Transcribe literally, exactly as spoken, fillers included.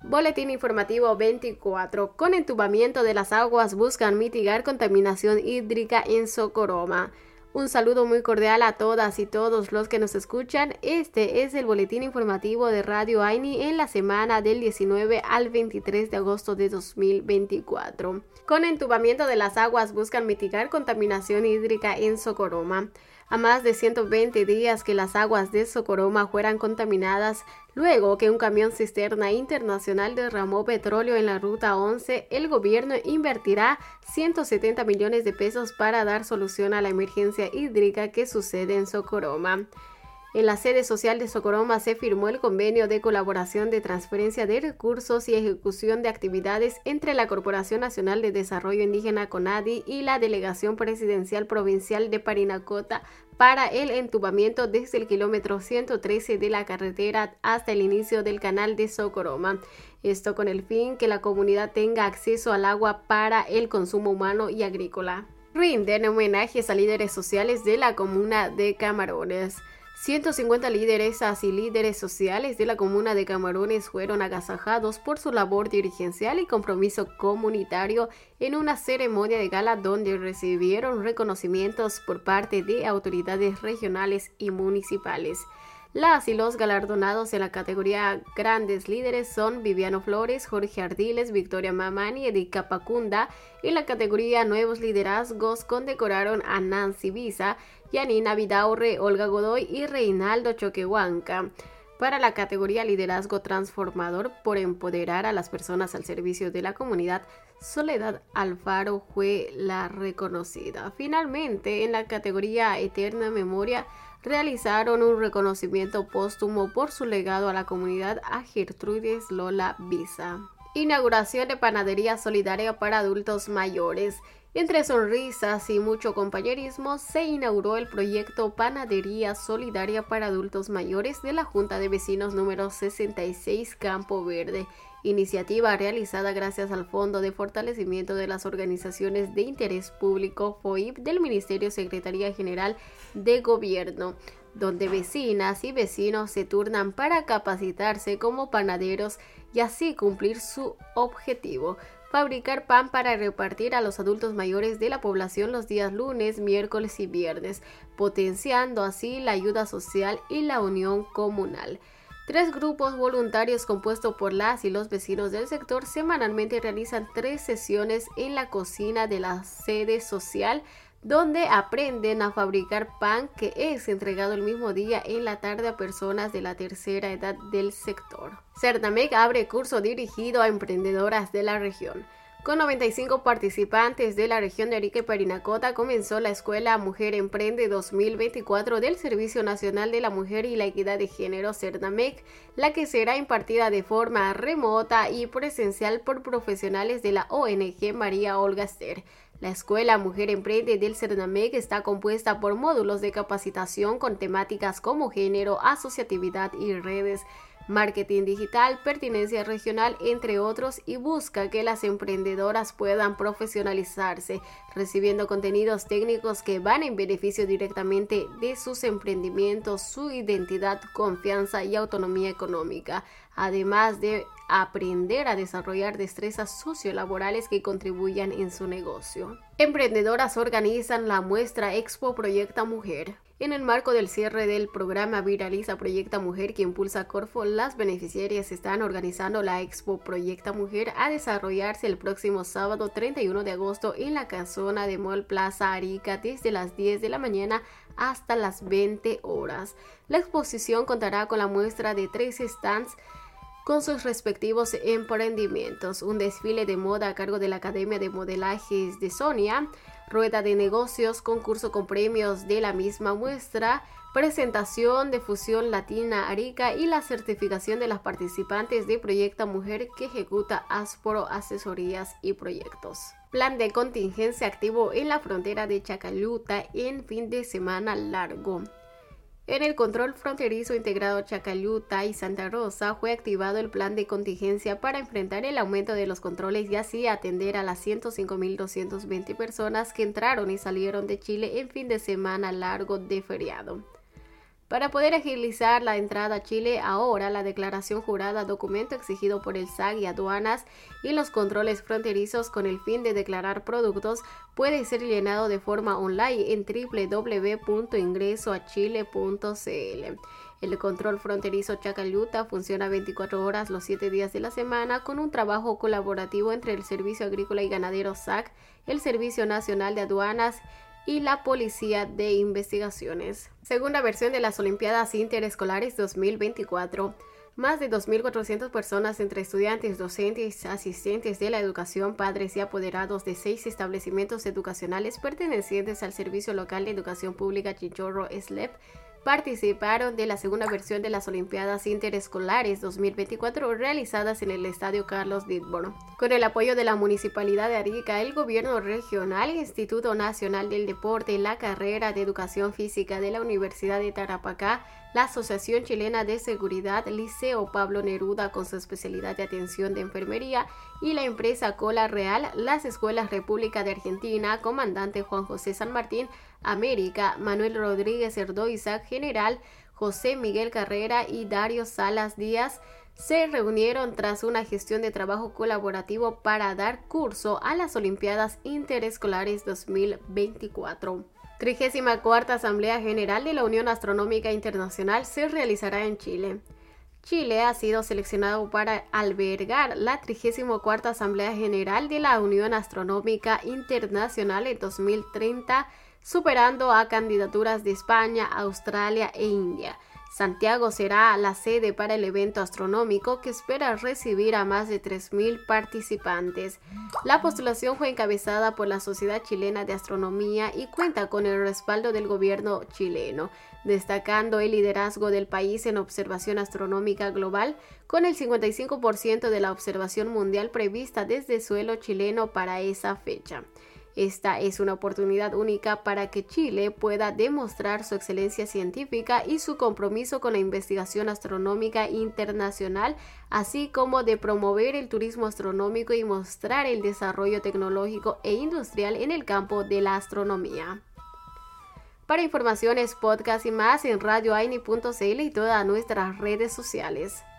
Boletín informativo veinticuatro. Con entubamiento de las aguas buscan mitigar contaminación hídrica en Socoroma. Un saludo muy cordial a todas y todos los que nos escuchan. Este es el boletín informativo de Radio AINI en la semana del diecinueve al veintitrés de agosto de dos mil veinticuatro. Con entubamiento de las aguas buscan mitigar contaminación hídrica en Socoroma. A más de ciento veinte días que las aguas de Socoroma fueran contaminadas, luego que un camión cisterna internacional derramó petróleo en la Ruta once, el gobierno invertirá ciento setenta millones de pesos para dar solución a la emergencia hídrica que sucede en Socoroma. En la sede social de Socoroma se firmó el convenio de colaboración de transferencia de recursos y ejecución de actividades entre la Corporación Nacional de Desarrollo Indígena CONADI y la Delegación Presidencial Provincial de Parinacota para el entubamiento desde el kilómetro ciento trece de la carretera hasta el inicio del canal de Socoroma. Esto con el fin que la comunidad tenga acceso al agua para el consumo humano y agrícola. Rinden homenajes a líderes sociales de la comuna de Camarones. ciento cincuenta lideresas y líderes sociales de la comuna de Camarones fueron agasajados por su labor dirigencial y compromiso comunitario en una ceremonia de gala donde recibieron reconocimientos por parte de autoridades regionales y municipales. Las y los galardonados en la categoría Grandes Líderes son Viviano Flores, Jorge Ardiles, Victoria Mamani y Edith Capacunda. En la categoría Nuevos Liderazgos condecoraron a Nancy Visa, Yanina Vidaurre, Olga Godoy y Reinaldo Choquehuanca. Para la categoría Liderazgo Transformador por empoderar a las personas al servicio de la comunidad, Soledad Alfaro fue la reconocida. Finalmente, en la categoría Eterna Memoria, realizaron un reconocimiento póstumo por su legado a la comunidad a Gertrudis Lola Visa. Inauguración de panadería solidaria para adultos mayores. Entre sonrisas y mucho compañerismo se inauguró el proyecto Panadería Solidaria para Adultos Mayores de la Junta de Vecinos número sesenta y seis Campo Verde, iniciativa realizada gracias al Fondo de Fortalecimiento de las Organizaciones de Interés Público F O I P del Ministerio Secretaría General de Gobierno, donde vecinas y vecinos se turnan para capacitarse como panaderos y así cumplir su objetivo: fabricar pan para repartir a los adultos mayores de la población los días lunes, miércoles y viernes, potenciando así la ayuda social y la unión comunal. Tres grupos voluntarios compuestos por las y los vecinos del sector semanalmente realizan tres sesiones en la cocina de la sede social, donde aprenden a fabricar pan que es entregado el mismo día en la tarde a personas de la tercera edad del sector. Cernamec abre curso dirigido a emprendedoras de la región. Con noventa y cinco participantes de la región de Arica y Parinacota comenzó la Escuela Mujer Emprende dos mil veinticuatro del Servicio Nacional de la Mujer y la Equidad de Género Cernamec, la que será impartida de forma remota y presencial por profesionales de la O N G María Olga Ester. La Escuela Mujer Emprende del Cernamec está compuesta por módulos de capacitación con temáticas como género, asociatividad y redes, marketing digital, pertinencia regional, entre otros, y busca que las emprendedoras puedan profesionalizarse, recibiendo contenidos técnicos que van en beneficio directamente de sus emprendimientos, su identidad, confianza y autonomía económica, además de aprender a desarrollar destrezas sociolaborales que contribuyan en su negocio. Emprendedoras organizan la muestra Expo Proyecta Mujer. En el marco del cierre del programa Viraliza Proyecta Mujer que impulsa Corfo, las beneficiarias están organizando la Expo Proyecta Mujer a desarrollarse el próximo sábado treinta y uno de agosto en la casona de Mall Plaza Arica desde las diez de la mañana hasta las veinte horas. La exposición contará con la muestra de tres stands con sus respectivos emprendimientos, un desfile de moda a cargo de la Academia de Modelajes de Sonia, rueda de negocios, concurso con premios de la misma muestra, presentación de Fusión Latina Arica y la certificación de las participantes de Proyecta Mujer que ejecuta Ásporo Asesorías y Proyectos. Plan de contingencia activo en la frontera de Chacayuta en fin de semana largo. En el control fronterizo integrado Chacayuta y Santa Rosa fue activado el plan de contingencia para enfrentar el aumento de los controles y así atender a las ciento cinco mil doscientas veinte personas que entraron y salieron de Chile en fin de semana largo de feriado. Para poder agilizar la entrada a Chile, ahora la declaración jurada, documento exigido por el S A C y aduanas y los controles fronterizos con el fin de declarar productos, puede ser llenado de forma online en doble u doble u doble u punto ingreso a chile punto c l. El control fronterizo Chacaluta funciona veinticuatro horas los siete días de la semana con un trabajo colaborativo entre el Servicio Agrícola y Ganadero S A C, el Servicio Nacional de Aduanas y la Policía de Investigaciones. Segunda versión de las Olimpiadas Interescolares dos mil veinticuatro. Más de dos mil cuatrocientas personas entre estudiantes, docentes, asistentes de la educación, padres y apoderados de seis establecimientos educacionales pertenecientes al Servicio Local de Educación Pública Chinchorro S L E P participaron de la segunda versión de las Olimpiadas Interescolares dos mil veinticuatro realizadas en el Estadio Carlos Ditborn. Con el apoyo de la Municipalidad de Arica, el Gobierno Regional, Instituto Nacional del Deporte, la Carrera de Educación Física de la Universidad de Tarapacá, la Asociación Chilena de Seguridad, Liceo Pablo Neruda con su especialidad de atención de enfermería y la empresa Cola Real, las escuelas República de Argentina, Comandante Juan José San Martín, América, Manuel Rodríguez Erdoiza, General José Miguel Carrera y Dario Salas Díaz se reunieron tras una gestión de trabajo colaborativo para dar curso a las Olimpiadas Interescolares dos mil veinticuatro. trigésima cuarta Asamblea General de la Unión Astronómica Internacional se realizará en Chile. Chile ha sido seleccionado para albergar la trigésima cuarta Asamblea General de la Unión Astronómica Internacional en dos mil treinta, superando a candidaturas de España, Australia e India. Santiago será la sede para el evento astronómico que espera recibir a más de tres mil participantes. La postulación fue encabezada por la Sociedad Chilena de Astronomía y cuenta con el respaldo del gobierno chileno, destacando el liderazgo del país en observación astronómica global, con el cincuenta y cinco por ciento de la observación mundial prevista desde suelo chileno para esa fecha. Esta es una oportunidad única para que Chile pueda demostrar su excelencia científica y su compromiso con la investigación astronómica internacional, así como de promover el turismo astronómico y mostrar el desarrollo tecnológico e industrial en el campo de la astronomía. Para informaciones, podcast y más en radio aini punto c l y todas nuestras redes sociales.